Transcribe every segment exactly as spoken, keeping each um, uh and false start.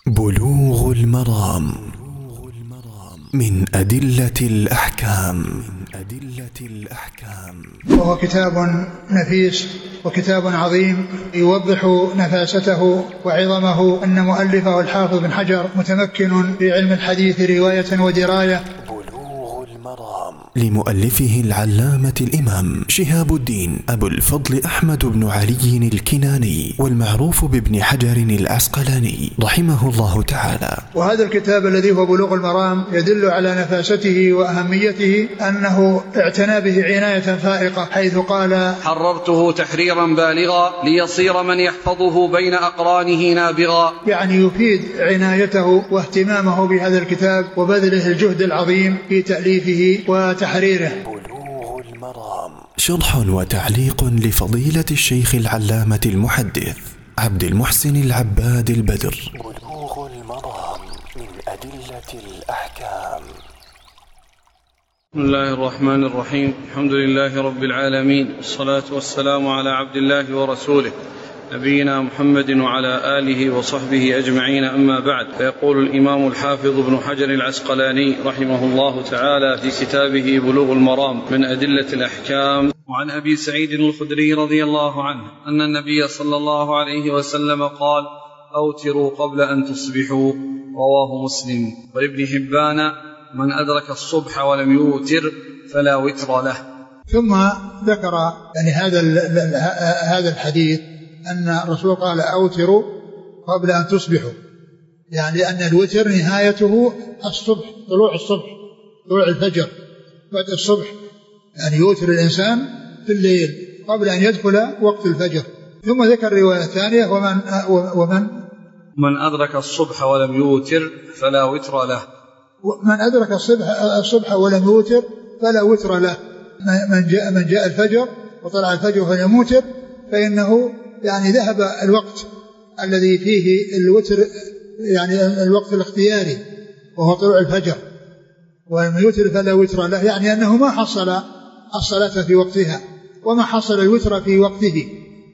بلوغ المرام من أدلة الأحكام. وهو كتاب نفيس وكتاب عظيم يوضح نفاسته وعظمه. أن مؤلفه الحافظ بن حجر متمكن في علم الحديث رواية ودراية. لمؤلفه العلامة الإمام شهاب الدين أبو الفضل أحمد بن علي الكناني، والمعروف بابن حجر العسقلاني رحمه الله تعالى. وهذا الكتاب الذي هو بلوغ المرام يدل على نفاسته وأهميته، أنه اعتنى به عناية فائقة، حيث قال: حررته تحريرا بالغا ليصير من يحفظه بين أقرانه نابغا. يعني يفيد عنايته واهتمامه بهذا الكتاب وبذله الجهد العظيم في تأليفه وتحريره. بلوغ المرام شرح وتعليق لفضيلة الشيخ العلامة المحدث عبد المحسن العباد البدر. بلوغ المرام من أدلة الأحكام. بسم الله الرحمن الرحيم. الحمد لله رب العالمين، والصلاة والسلام على عبد الله ورسوله نبينا محمد وعلى آله وصحبه أجمعين، أما بعد. فيقول الإمام الحافظ ابن حجر العسقلاني رحمه الله تعالى في كتابه بلوغ المرام من أدلة الأحكام: وعن أبي سعيد الخدري رضي الله عنه أن النبي صلى الله عليه وسلم قال: أوتروا قبل أن تصبحوا، رواه مسلم. وابن حبان: من أدرك الصبح ولم يوتر فلا وتر له. ثم ذكر يعني هذا هذا الحديث أن الرسول قال: أوتروا قبل أن تصبحوا، يعني أن الوتر نهايته الصبح، طلوع الصبح، طلوع الفجر، بعد الصبح، يعني يوتر الإنسان في الليل قبل أن يدخل وقت الفجر. ثم ذكر الرواية الثانية: ومن ومن من أدرك الصبح ولم يوتر فلا وتر له. من أدرك الصبح الصبح ولم يوتر فلا وتر له. من جاء من جاء الفجر وطلع الفجر فلم يوتر فإنه يعني ذهب الوقت الذي فيه الوتر، يعني الوقت الاختياري وهو طلوع الفجر. ومن يوتر فلا وتر له، يعني أنه ما حصل الصلاة في وقتها وما حصل الوتر في وقته،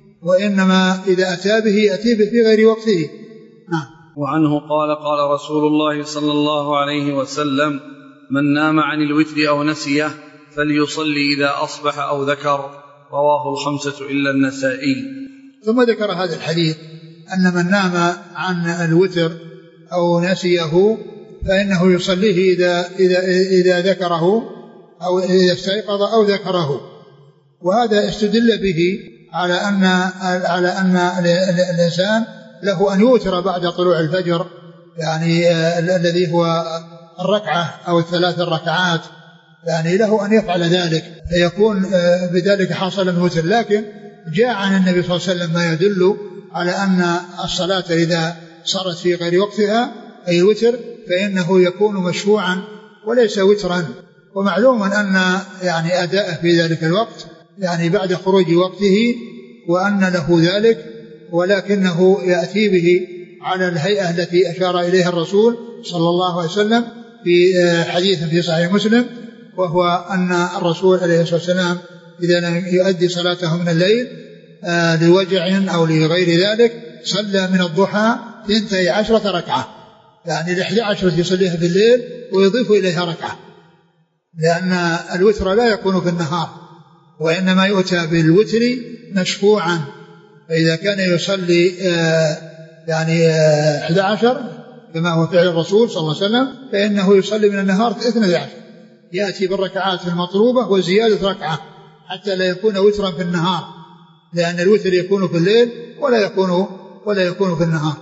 وإنما إذا أتى به أتي به في غير وقته. نعم. وعنه قال: قال رسول الله صلى الله عليه وسلم: من نام عن الوتر أو نسيه فليصلي إذا أصبح أو ذكر، رواه الخمسة إلا النسائي. ثم ذكر هذا الحديث أن من نام عن الوتر أو نسيه فإنه يصليه إذا, إذا, إذا ذكره أو إذا استيقظ أو ذكره. وهذا استدل به على أن, على أن الإنسان له أن يوتر بعد طلوع الفجر، يعني الذي هو الركعة أو الثلاث الركعات، يعني له أن يفعل ذلك فيكون بذلك حاصل الوتر. لكن جاء عن النبي صلى الله عليه وسلم ما يدل على أن الصلاة إذا صارت في غير وقتها أي الوتر فإنه يكون مشروعا وليس وترا. ومعلوم أن يعني أداءه في ذلك الوقت يعني بعد خروج وقته، وأن له ذلك، ولكنه يأتي به على الهيئة التي أشار إليها الرسول صلى الله عليه وسلم في حديث في صحيح مسلم، وهو أن الرسول عليه الصلاة والسلام إذا لم يؤدي صلاته من الليل آه لوجع أو لغير ذلك صلى من الضحى اثنتي عشرة ركعة، يعني الإحدى عشرة يصليها في الليل ويضيف إليها ركعة، لأن الوتر لا يكون في النهار وإنما يؤتى بالوتر مشفوعا. فإذا كان يصلي آه يعني آه إحدى عشر كما هو فعل الرسول صلى الله عليه وسلم فإنه يصلي من النهار اثنتي عشر، يأتي بالركعات المطلوبة وزيادة ركعة حتى لا يكون وترا في النهار، لأن الوتر يكون في الليل ولا يكون ولا يكون في النهار.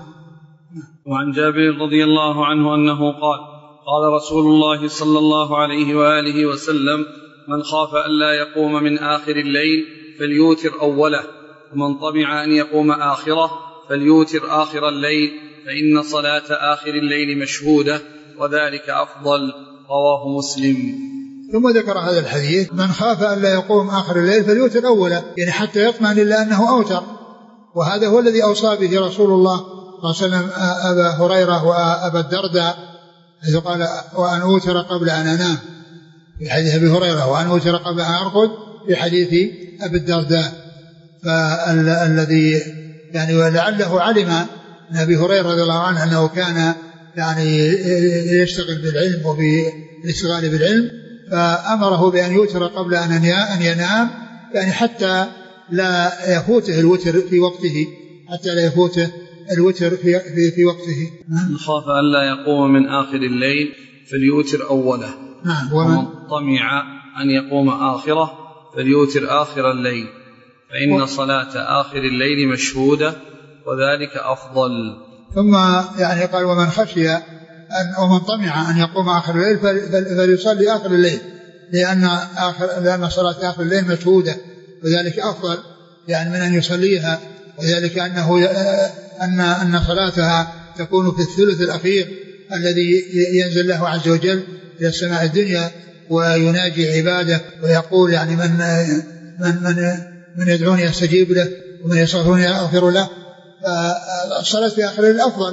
وعن جابر رضي الله عنه أنه قال: قال رسول الله صلى الله عليه وآله وسلم: من خاف ألا يقوم من آخر الليل فليوتر أوله، ومن طمع أن يقوم آخره فليوتر آخر الليل، فإن صلاة آخر الليل مشهودة وذلك أفضل، رواه مسلم. ثم ذكر هذا الحديث: من خاف أن لا يقوم آخر الليل فليوتر أولا، يعني حتى يطمئن إلا أنه أوتر. وهذا هو الذي أوصى به رسول الله صلى الله عليه وسلم أبا هريرة وأبا الدرداء، حيث قال: وأن أوتر قبل أن أنام، في حديث أبي هريرة، وأن أوتر قبل أن أرقد في حديث أبي الدرداء. فالذي يعني ولعله علم عن أبي هريرة رضي الله عنه أنه كان يعني يشتغل بالعلم وبالاشتغال بالعلم، فأمره بأن يوتر قبل أن ينام، يعني حتى لا يفوته الوتر في وقته، حتى لا يفوته الوتر في, في, في وقته. خاف أن لا يقوم من آخر الليل فليوتر أوله. نعم. ومن طمع أن يقوم آخره فليوتر آخر الليل، فإن و... صلاة آخر الليل مشهودة وذلك أفضل. ثم يعني قال ومن خشي أن ومن طمع أن يقوم آخر الليل فليصلي آخر الليل، لأن آخر لأن صلاة آخر الليل مشهودة وذلك أفضل يعني من أن يصليها، وذلك أنه أن أن صلاتها تكون في الثلث الأخير الذي ينزل له عز وجل إلى السماء الدنيا ويناجي عباده ويقول يعني من من من, من يدعوني أستجيب له ومن يستغفرني أغفر له. الصلاة في آخر الليل أفضل،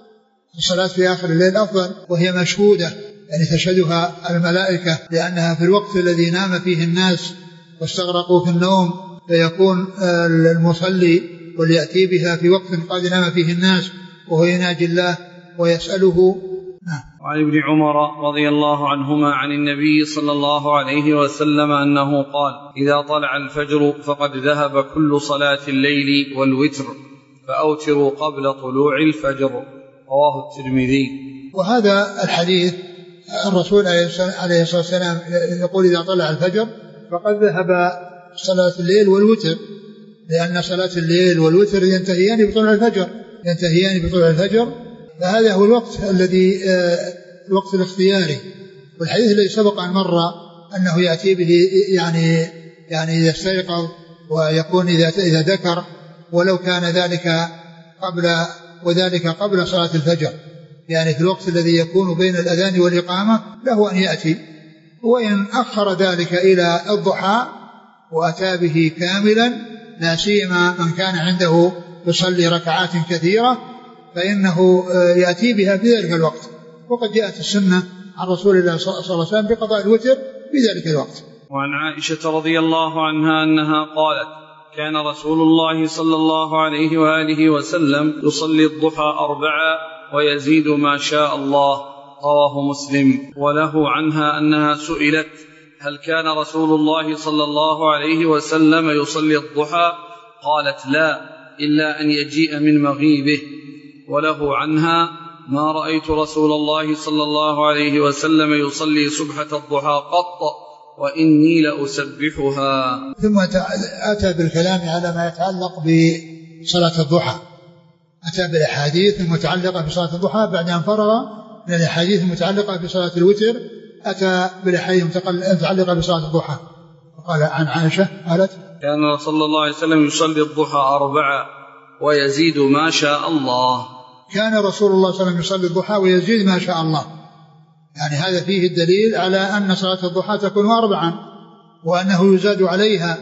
الصلاة في آخر الليل أفضل، وهي مشهودة يعني تشهدها الملائكة، لأنها في الوقت الذي نام فيه الناس واستغرقوا في النوم، فيكون المصلي وليأتي بها في وقت قد نام فيه الناس وهو يناجي الله ويسأله. وعن ابن عمر رضي الله عنهما عن النبي صلى الله عليه وسلم أنه قال: إذا طلع الفجر فقد ذهب كل صلاة الليل والوتر فأوتروا قبل طلوع الفجر. رواه الترمذي. وهذا الحديث الرسول عليه الصلاة والسلام يقول إذا طلع الفجر فقد ذهب صلاة الليل والوتر، لأن صلاة الليل والوتر ينتهيان بطلوع الفجر ينتهيان بطلوع الفجر فهذا هو الوقت الذي الوقت الاختياري. والحديث الذي سبق أن مر أنه يأتي به يعني يعني إذا استيقظ ويكون إذا إذا ذكر، ولو كان ذلك قبل وذلك قبل صلاة الفجر، يعني في الوقت الذي يكون بين الأذان والإقامة له أن يأتي. وإن أخر ذلك إلى الضحى وأتى به كاملا، لا سيما من كان عنده يصلي ركعات كثيرة، فإنه يأتي بها في ذلك الوقت. وقد جاءت السنة عن رسول الله صلى الله عليه وسلم بقضاء الوتر في ذلك الوقت. وعن عائشة رضي الله عنها أنها قالت: كان رسول الله صلى الله عليه وآله وسلم يصلي الضحى أربعا ويزيد ما شاء الله. رواه مسلم. وله عنها أنها سئلت: هل كان رسول الله صلى الله عليه وسلم يصلي الضحى؟ قالت: لا، إلا أن يجيء من مغيبه. وله عنها: ما رأيت رسول الله صلى الله عليه وسلم يصلي سبحة الضحى قط وإني لأسبحها. ثم أتى بالكلام على ما يتعلق بصلاة الضحى، أتى بالأحاديث المتعلقة بصلاة الضحى بعد أن فرغ من الأحاديث المتعلقة بصلاة الوتر، أتى بالأحاديث المتعلقة بصلاة الضحى. وقال عن عائشة قالت: كان صلى الله عليه وسلم يصلي الضحى أربعة ويزيد ما شاء الله. كان رسول الله صلى الله عليه وسلم يصلي الضحى ويزيد ما شاء الله، يعني هذا فيه الدليل على أن صلاة الضحى تكون أربعا وأنه يزاد عليها.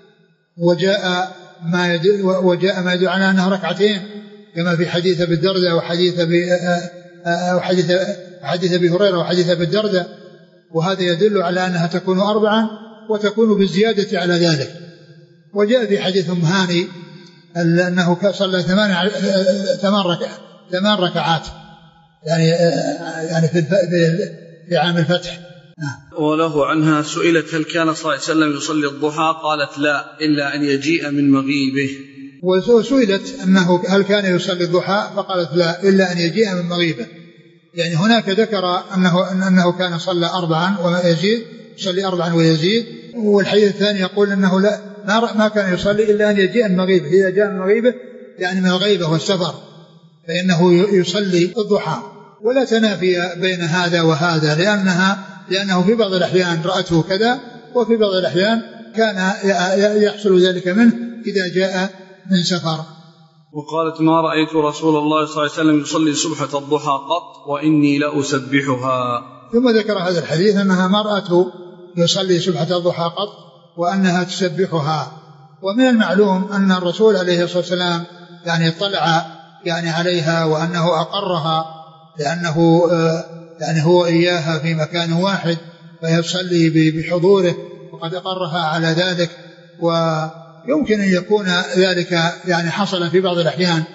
وجاء ما يدل وجاء ما يدل على أنها ركعتين، كما في حديث أبي الدرداء وحديث أبي وحديث حديث أبي هريرة وحديث أبي الدرداء، وهذا يدل على أنها تكون أربعا وتكون بالزيادة على ذلك. وجاء في حديث أم هاني أنه صلى ثمان ثمان ركعات يعني يعني في في عام الفتح. وله عنها سئلت: هل كان صلى الله عليه وسلم يصلي الضحى؟ قالت: لا، إلا أن يجيء من مغيبه. وسئلت أنه هل كان يصلي الضحى؟ فقالت: لا، إلا أن يجيء من مغيبه. يعني هناك ذكر أنه أنه كان صلى أربعا ويزيد، يصلي أربعا ويزيد. والحديث الثاني يقول أنه لا ما كان يصلي إلا أن يجيء من مغيبه. إذا جاء من مغيبه يعني من الغيبة والسفر فإنه يصلي الضحى. ولا تنافي بين هذا وهذا، لأنها لأنه في بعض الأحيان رأته كذا وفي بعض الأحيان كان يحصل ذلك منه إذا جاء من سفر. وقالت: ما رأيت رسول الله صلى الله عليه وسلم يصلي سبحة الضحى قط وإني لأسبحها. ثم ذكر هذا الحديث أنها ما رأته يصلي سبحة الضحى قط وأنها تسبحها. ومن المعلوم أن الرسول عليه الصلاة والسلام يعني اطلع يعني عليها وأنه أقرها، لأنه يعني هو إياها في مكان واحد فيصلي بحضوره، وقد أقرها على ذلك. ويمكن أن يكون ذلك يعني حصل في بعض الأحيان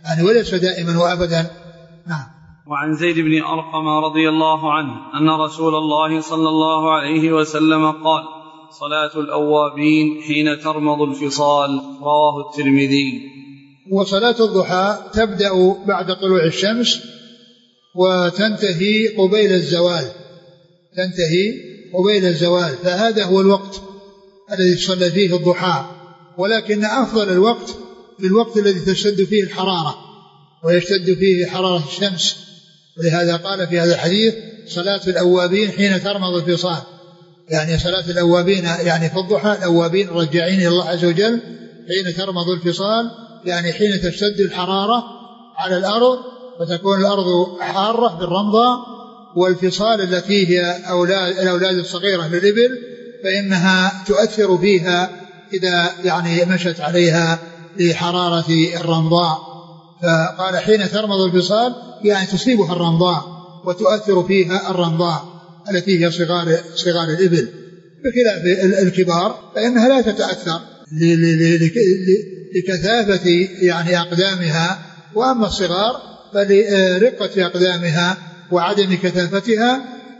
يعني وليس دائما وأبدا. نعم. وعن زيد بن أرقم رضي الله عنه أن رسول الله صلى الله عليه وسلم قال صلاة الأوابين حين ترمض الفصال، رواه الترمذي. وصلاة الضحى تبدأ بعد طلوع الشمس وتنتهي قبيل الزوال، تنتهي قبيل الزوال، فهذا هو الوقت الذي تصلى فيه الضحى. ولكن أفضل الوقت في الوقت الذي تشتد فيه الحرارة ويشتد فيه حرارة الشمس، ولهذا قال في هذا الحديث صلاة الأوابين حين ترمض الفصال، يعني صلاة الأوابين يعني في الضحى، الأوابين الرجاعين إلى الله عز وجل حين ترمض الفصال، يعني حين تشتد الحرارة على الأرض فتكون الأرض حارة بالرمضة، والفصال التي هي أولاد الأولاد الصغيرة للإبل فإنها تؤثر فيها إذا يعني مشت عليها لحرارة الرمضاء. فقال حين ترمض الفصال يعني تصيبها الرمضاء وتؤثر فيها الرمضاء التي هي صغار صغار الإبل، بخلاف الكبار فإنها لا تتأثر لكثافة يعني أقدامها، وأما الصغار فلرقة أقدامها وعدم كثافتها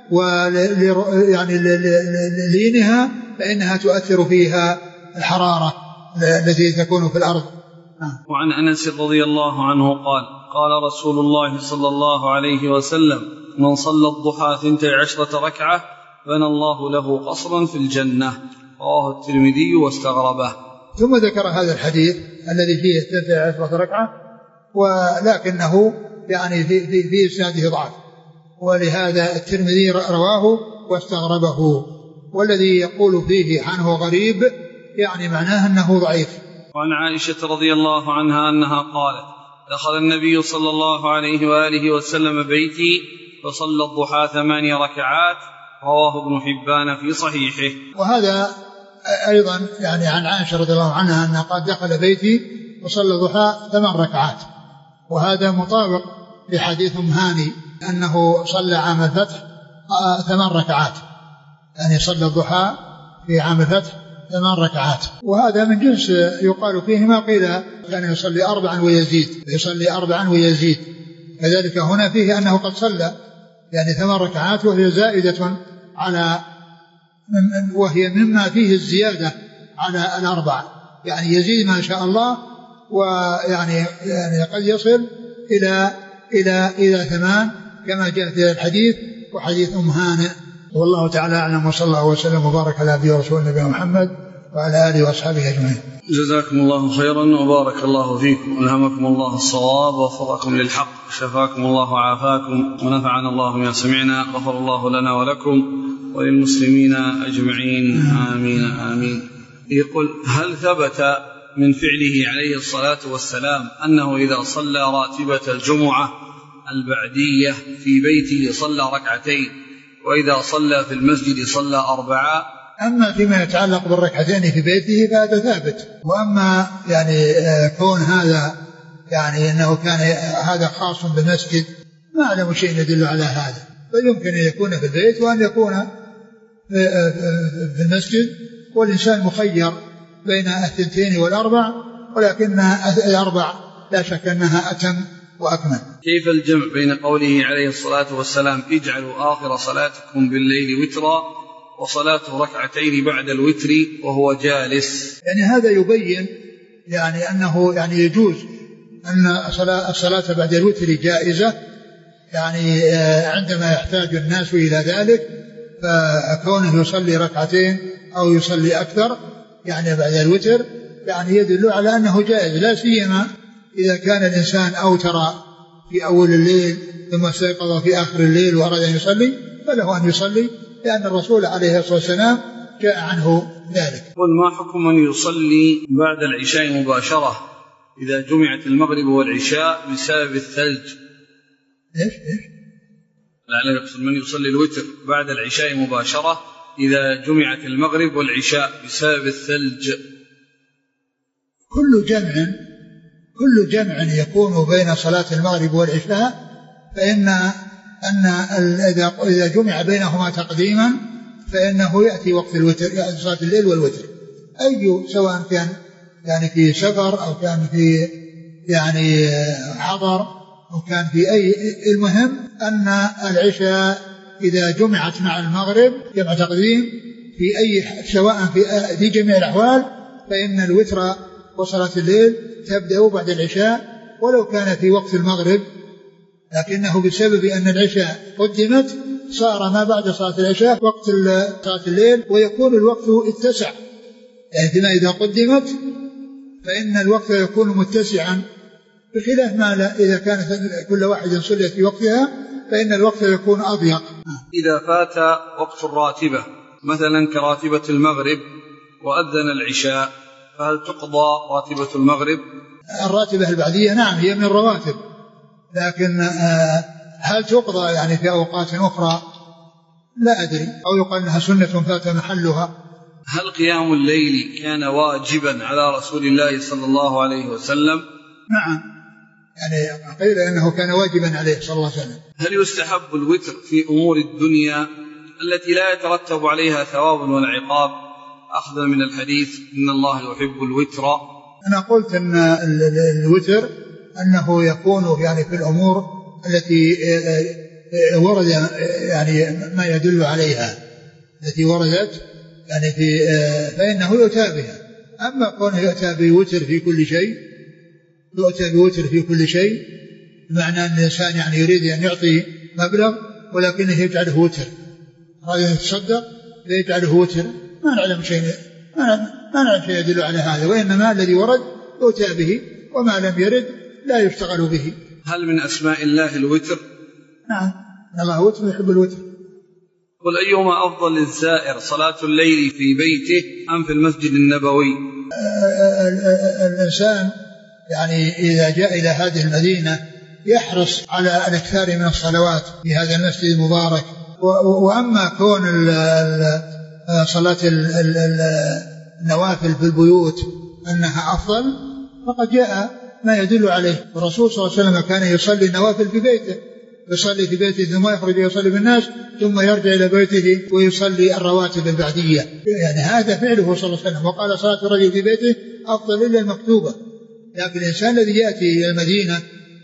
ويعني لينها فإنها تؤثر فيها الحرارة التي تكون في الأرض. وعن أنس رضي الله عنه قال قال رسول الله صلى الله عليه وسلم من صلى الضحى ثنتي عشرة ركعة بنى الله له قصرا في الجنة، رواه الترمذي واستغربه. ثم ذكر هذا الحديث الذي فيه ثنتي عشرة ركعة، ولكنه يعني في في في إسناده ضعف، ولهذا الترمذي رواه واستغربه، والذي يقول فيه عنه غريب يعني معناه أنه ضعيف. وعن عائشة رضي الله عنها أنها قالت دخل النبي صلى الله عليه وآله وسلم بيتي فصلى الضحى ثماني ركعات، رواه ابن حبان في صحيحه. وهذا أيضا يعني عن عائشة رضي الله عنها أنها قد دخل بيتي وصلى الضحى ثمان ركعات، وهذا مطابق لحديث أم هاني أنه صلى عام الفتح ثمان ركعات، يعني صلى الضحى في عام الفتح ثمان ركعات، وهذا من جنس يقال فيه ما قيل كان يصلي أربعا ويزيد، يصلي أربعا ويزيد. كذلك هنا فيه أنه قد صلى يعني ثمان ركعات وهي زائدة على وهي مما فيه الزيادة على الأربع، يعني يزيد ما شاء الله، ويعني يعني قد يصل إلى إلى إلى ثمان كما جاء في الحديث وحديث أم هانئ. والله تعالى أعلم، وصلى الله وسلم وبارك على عبده ورسوله نبينا محمد وعلى آله وأصحابه أجمعين. جزاكم الله خيرا وبارك الله فيكم، ألهمكم الله الصواب ووفقكم للحق، شفاكم الله وعافاكم، ونفعنا الله بما سمعنا، غفر الله لنا ولكم وللمسلمين أجمعين، آمين آمين. يقول هل ثبت من فعله عليه الصلاة والسلام أنه إذا صلى راتبة الجمعة البعدية في بيته صلى ركعتين، وإذا صلى في المسجد صلى أربعة؟ أما فيما يتعلق بالركعتين في بيته فهذا ثابت، وأما يعني كون هذا يعني أنه كان هذا خاص بالمسجد ما أعلم شيء يدل على هذا، فيمكن أن يكون في البيت وأن يكون في المسجد، والإنسان مخير بين الثنتين والأربع، ولكن الأربع لا شك أنها أتم وأكمل. كيف الجمع بين قوله عليه الصلاة والسلام اجعلوا آخر صلاتكم بالليل وترا وصلاته ركعتين بعد الوتر وهو جالس؟ يعني هذا يبين يعني أنه يعني يجوز أن الصلاة بعد الوتر جائزة، يعني عندما يحتاج الناس إلى ذلك، فكونه يصلي ركعتين أو يصلي أكثر يعني بعد الوتر يعني يدل على أنه جائز، لا سيما إذا كان الإنسان أوتر في أول الليل ثم استيقظ في آخر الليل وأراد أن يصلي فله أن يصلي، لأن الرسول عليه الصلاة والسلام جاء عنه ذلك. وما حكم من يصلي بعد العشاء مباشرة إذا جمعت المغرب والعشاء بسبب الثلج؟ إيش إيش؟ لا يقصد من يصلي الوتر بعد العشاء مباشرة إذا جمعت المغرب والعشاء بسبب الثلج. كل جمع كل جمع يكون بين صلاة المغرب والعشاء فإن أن إذا جمع بينهما تقديما فإنه يأتي وقت الوتر، يأتي صلاة الليل والوتر، أي سواء كان يعني في سفر أو كان في يعني حضر أو كان في أي، المهم أن العشاء إذا جمعت مع المغرب جمع تقديم في أي، سواء في, في جميع الأحوال، فإن الوتر وصلاة الليل تبدأ بعد العشاء ولو كان في وقت المغرب، لكنه بسبب أن العشاء قدمت صار ما بعد صلاة العشاء وقت صلاة الليل، ويكون الوقت اتسع، يعني إذا قدمت فإن الوقت يكون متسعا، بخلاف ما لا إذا كانت كل واحد صلت في وقتها فإن الوقت يكون أضيق. إذا فات وقت الراتبة مثلا كراتبة المغرب وأذن العشاء، فهل تقضى راتبة المغرب؟ الراتبة البعدية نعم هي من الرواتب، لكن هل تقضى يعني في أوقات أخرى لا أدري، أو يقال أنها سنة فات محلها. هل قيام الليل كان واجبا على رسول الله صلى الله عليه وسلم؟ نعم، يعني قيل أنه كان واجبا عليه صلى الله عليه وسلم. هل يستحب الوتر في أمور الدنيا التي لا يترتب عليها ثواب ولا عقاب، أخذا من الحديث إن الله يحب الوتر؟ أنا قلت أن الوتر أنه يكون يعني في الأمور التي ورد يعني ما يدل عليها، التي وردت يعني في، فإنه يؤتى بها. أما كونه يؤتى بوتر في كل شيء، يؤتى بوتر في كل شيء بمعنى أن الإنسان يعني يريد أن يعطي مبلغ ولكنه يجعله وتر، أراد أن يتصدق فيجعله وتر، ما نعلم شيء ما نعلم شيء يدل على هذا، وإنما الذي ورد يؤتى به وما لم يرد لا يشتغل به. هل من أسماء الله الوتر؟ نعم، الله وتر يحب الوتر. قل أيهما أفضل للزائر، صلاة الليل في بيته أم في المسجد النبوي؟ الإنسان يعني إذا جاء إلى هذه المدينة يحرص على الإكثار من الصلوات في هذا المسجد المبارك، وأما كون صلاة النوافل في البيوت أنها أفضل فقد جاء ما يدل عليه، والرسول صلى الله عليه وسلم كان يصلي النوافل في بيته، يصلي في بيته ثم يخرج يصلي بالناس ثم يرجع إلى بيته ويصلي الرواتب البعدية، يعني هذا فعله صلى الله عليه وسلم. وقال صلاة الرجل في بيته أفضل إلا المكتوبة. لكن الإنسان الذي يأتي إلى المدينة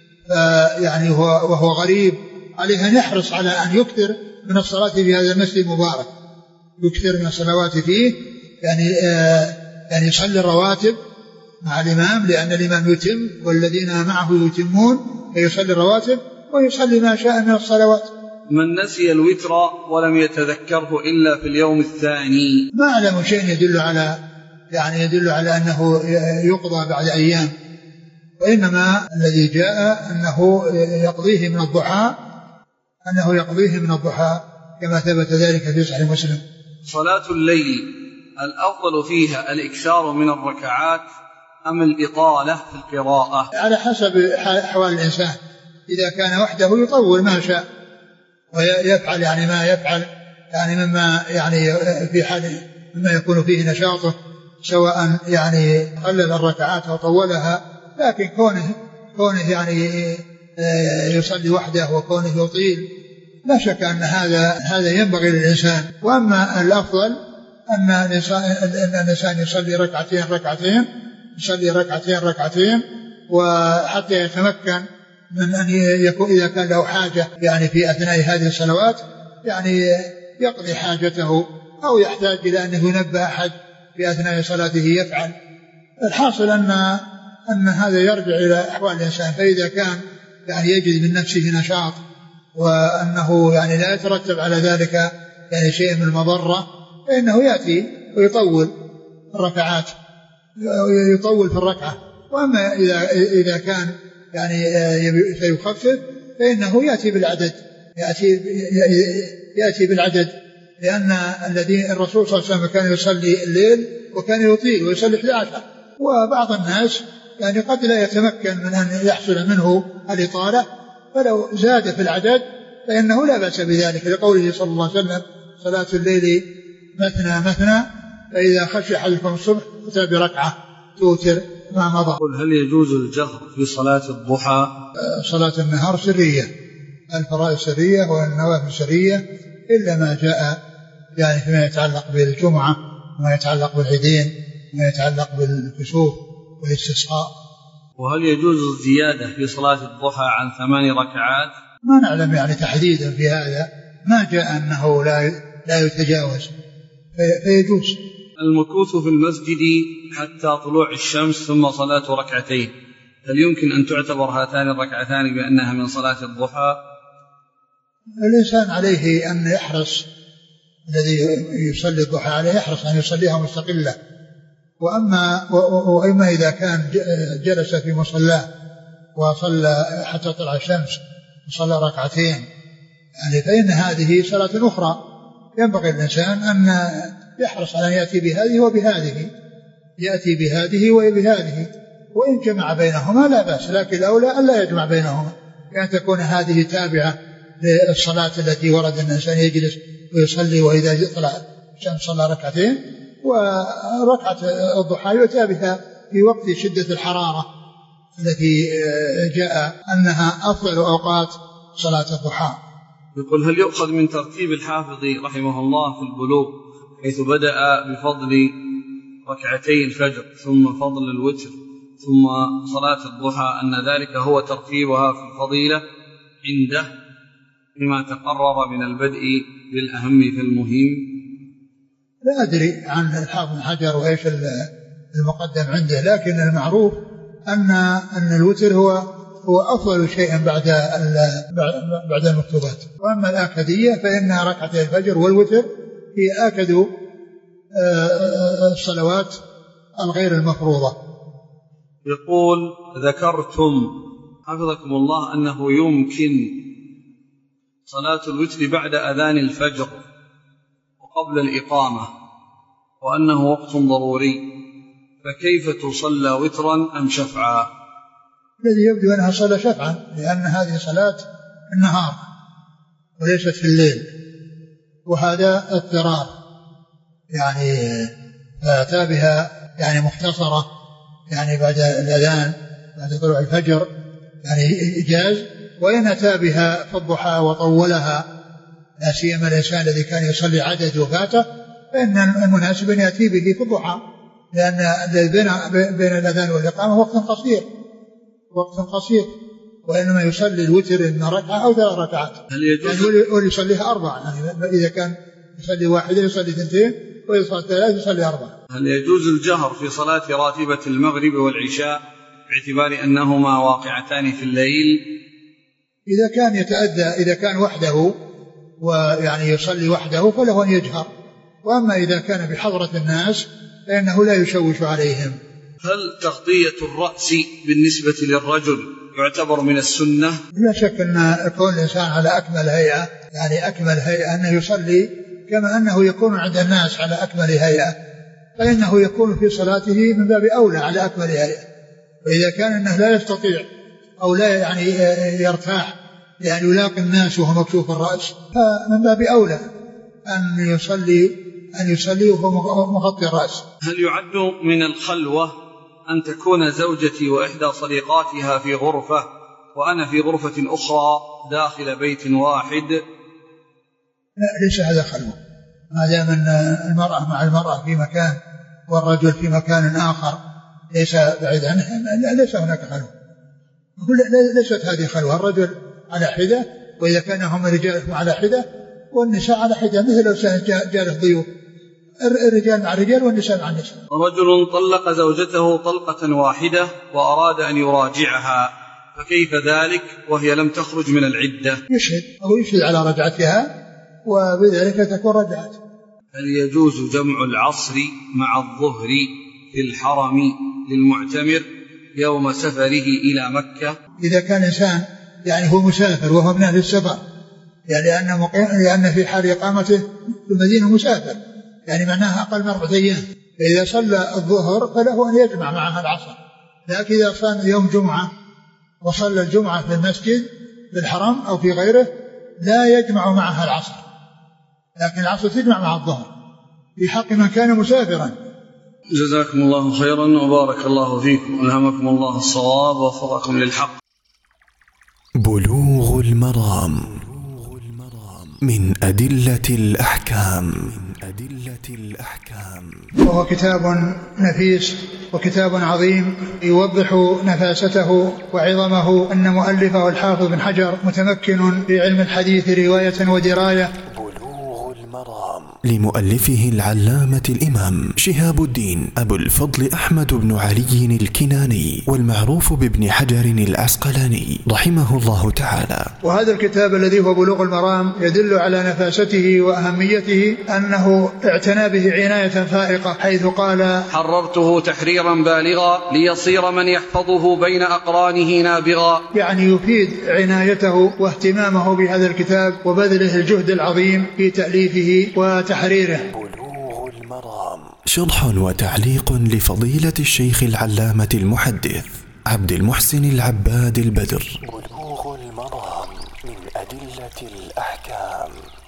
يعني وهو غريب عليه أن يحرص على أن يكثر من الصلاة في هذا المسجد المبارك، يكثر من الصلوات فيه، يعني آه يعني يصلي الرواتب مع الإمام، لأن الإمام يتم والذين معه يتمون، فيصلي الرواتب ويصلي ما شاء من الصلوات. من نسي الوتر ولم يتذكره إلا في اليوم الثاني؟ ما أعلم شيء يدل على يعني يدل على أنه يقضى بعد أيام، وإنما الذي جاء أنه يقضيه من الضحى، أنه يقضيه من الضحى كما ثبت ذلك في صحيح مسلم. صلاة الليل الأفضل فيها الإكثار من الركعات أم الإطالة في القراءة؟ على حسب أحوال الإنسان، إذا كان وحده يطول ما شاء ويفعل يعني ما يفعل يعني مما يعني في حال مما يكون فيه نشاطه، سواء يعني قلل الركعات أو طولها، لكن كونه كونه يعني يصلي وحده وكونه يطيل لا شك أن هذا هذا ينبغي للإنسان. وأما الأفضل أن الإنسان يصلي ركعتين ركعتين يصلي ركعتين ركعتين وحتى يتمكن من أن يكون إذا كان له حاجة يعني في أثناء هذه الصلوات يعني يقضي حاجته، أو يحتاج إلى أنه ينبه أحد في أثناء صلاته يفعل. الحاصل أن أن هذا يرجع إلى أحوال الإنسان، فإذا كان يعني يجد من نفسه نشاط وأنه يعني لا يترتب على ذلك يعني شيء من المضرة فإنه يأتي ويطول الركعات يطول في الركعة. وأما إذا إذا كان يعني سيخفف فإنه يأتي بالعدد يأتي يأتي بالعدد لأن الذي الرسول صلى الله عليه وسلم كان يصلي الليل وكان يطيل ويصلي إحدى عشر، وبعض الناس يعني قد لا يتمكن من أن يحصل منه الإطالة، فلو زاد في العدد فإنه لا بأس بذلك، لقوله صلى الله عليه وسلم صلاة الليل مثنى مثنى فإذا خشي أحدكم الصبح أتى بركعة توتر ما مضى. قل هل يجوز الجهر في صلاة الضحى؟ صلاة النهار سرية، الفرائض سرية والنوافل سرية، إلا ما جاء يعني فيما يتعلق بالجمعة وما يتعلق بالعيدين وما يتعلق بالكسوف والاستسقاء وهل يجوز الزيادة في صلاة الضحى عن ثمان ركعات؟ ما نعلم يعني تحديدا في هذا، ما جاء أنه لا لا يتجاوز فيجوز. المكوث في المسجد حتى طلوع الشمس ثم صلاة ركعتين، هل يمكن أن تعتبر هاتان الركعتان بأنها من صلاة الضحى؟ الإنسان عليه أن يحرص، الذي يصلي الضحى عليه يحرص أن يصليها مستقلة. وأما, وإما إذا كان جلس في مصلاه وصلى حتى طلع الشمس وصلى ركعتين يعني فإن هذه صلاة أخرى. ينبغي الإنسان أن يحرص على أن يأتي بهذه وبهذه، يأتي بهذه وبهذه، وإن جمع بينهما لا بأس، لكن الأولى أن لا يجمع بينهما، يعني تكون هذه تابعة للصلاة التي ورد أن الإنسان يجلس ويصلي وإذا طلع الشمس صلى ركعتين، وركعة الضحى يؤتى بها في وقت شدة الحرارة التي جاء أنها أفضل أوقات صلاة الضحى. يقول هل يؤخذ من ترتيب الحافظ رحمه الله في البلوغ حيث بدأ بفضل ركعتي الفجر ثم فضل الوتر ثم صلاة الضحى أن ذلك هو ترتيبها في الفضيلة عنده بما تقرر من البدء بالأهم في المهم؟ لا أدري عن الحافظ بن حجر وإيش المقدم عنده، لكن المعروف أن أن الوتر هو هو أفضل شيء بعد بعد المكتوبات. وأما الآكدية فإن ركعتي الفجر والوتر هي آكد الصلوات الغير المفروضة. يقول ذكرتم حفظكم الله أنه يمكن صلاة الوتر بعد أذان الفجر وقبل الإقامة وأنه وقت ضروري، فكيف تصلى وترا أم شفعا؟ الذي يبدو أنها صلاة شفعا، لأن هذه صلاة النهار وليست في الليل، وهذا اضطرار يعني فأتى بها يعني مختصرة يعني بعد الأذان بعد طلوع الفجر يعني إجاز. وإن أتى بها في الضحى وطولها لا سيما الإنسان الذي كان يصلي عدد وفاته فإن المناسب أن يأتي به في الضحى، لأن بين بين الأذان والإقامة وقت قصير وقت قصير وإنما يصلي الوتر إما ركعة أو ثلاث ركعات يعني ويصليها أربعة، يعني إذا كان يصلي واحدة يصلي اثنتين وإذا صلى ثلاث يصلي أربعة. هل يجوز الجهر في صلاة راتبة المغرب والعشاء باعتبار أنهما واقعتان في الليل؟ إذا كان يتأدى إذا كان وحده ويعني يصلي وحده فله أن يجهر، وأما إذا كان بحضرة الناس فإنه لا يشوش عليهم. هل تغطية الرأس بالنسبة للرجل يعتبر من السنة؟ لا شك أن يكون الإنسان على أكمل هيئة، يعني أكمل هيئة أنه يصلي كما أنه يكون عند الناس على أكمل هيئة، فإنه يكون في صلاته من باب أولى على أكمل هيئة. وإذا كان أنه لا يستطيع أو لا يعني يرتاح يعني يلاقي الناس وهو مكشوف الرأس فمن باب أولى أن يصلي أن يصلي وهو مغطي الرأس. هل يعد من الخلوة أن تكون زوجتي وإحدى صديقاتها في غرفة وأنا في غرفة أخرى داخل بيت واحد؟ لا، ليس هذا خلوة، ما دام أن المرأة مع المرأة في مكان والرجل في مكان آخر ليس بعيد عنه ليس هناك خلوة، ليست هذه خلوة. الرجل على حدة، وإذا كان هم رجال على حدة والنساء على حدة، مثل لو جالس ضيوف الرجال مع الرجال والنساء مع النساء. رجل طلق زوجته طلقة واحدة وأراد أن يراجعها فكيف ذلك وهي لم تخرج من العدة؟ يشهد أو يشهد على رجعتها وبذلك تكون رجعت. هل يجوز جمع العصر مع الظهر في الحرم للمعتمر يوم سفره إلى مكة؟ إذا كان إنسان يعني هو مسافر وهو من أهل السفر، يعني لأن, مقيم لأن في حال إقامته في المدينة مسافر، يعني معناها أقل من أربعة أيام، فإذا صلى الظهر فله أن يجمع معها العصر. لكن إذا صلى يوم جمعة وصلى الجمعة في المسجد في الحرم أو في غيره لا يجمع معها العصر، لكن العصر تجمع مع الظهر في حق من كان مسافرا. جزاكم الله خيرا وبارك الله فيكم ألهمكم الله الصواب ووفقكم للحق. بلوغ المرام. من أدلة الأحكام من أدلة الأحكام وهو كتاب نفيس وكتاب عظيم يوضح نفاسته وعظمه. أن مؤلفه الحافظ بن حجر متمكن في علم الحديث رواية ودراية. لمؤلفه العلامة الإمام شهاب الدين أبو الفضل أحمد بن علي الكناني والمعروف بابن حجر العسقلاني رحمه الله تعالى. وهذا الكتاب الذي هو بلوغ المرام يدل على نفاسته وأهميته، أنه اعتنى به عناية فائقة، حيث قال: حررته تحريرا بالغا ليصير من يحفظه بين أقرانه نابغا. يعني يفيد عنايته واهتمامه بهذا الكتاب وبذله الجهد العظيم في تأليفه وتحريره. بلوغ المرام شرح وتعليق لفضيلة الشيخ العلامة المحدث عبد المحسن العباد البدر. بلوغ المرام من أدلة الأحكام.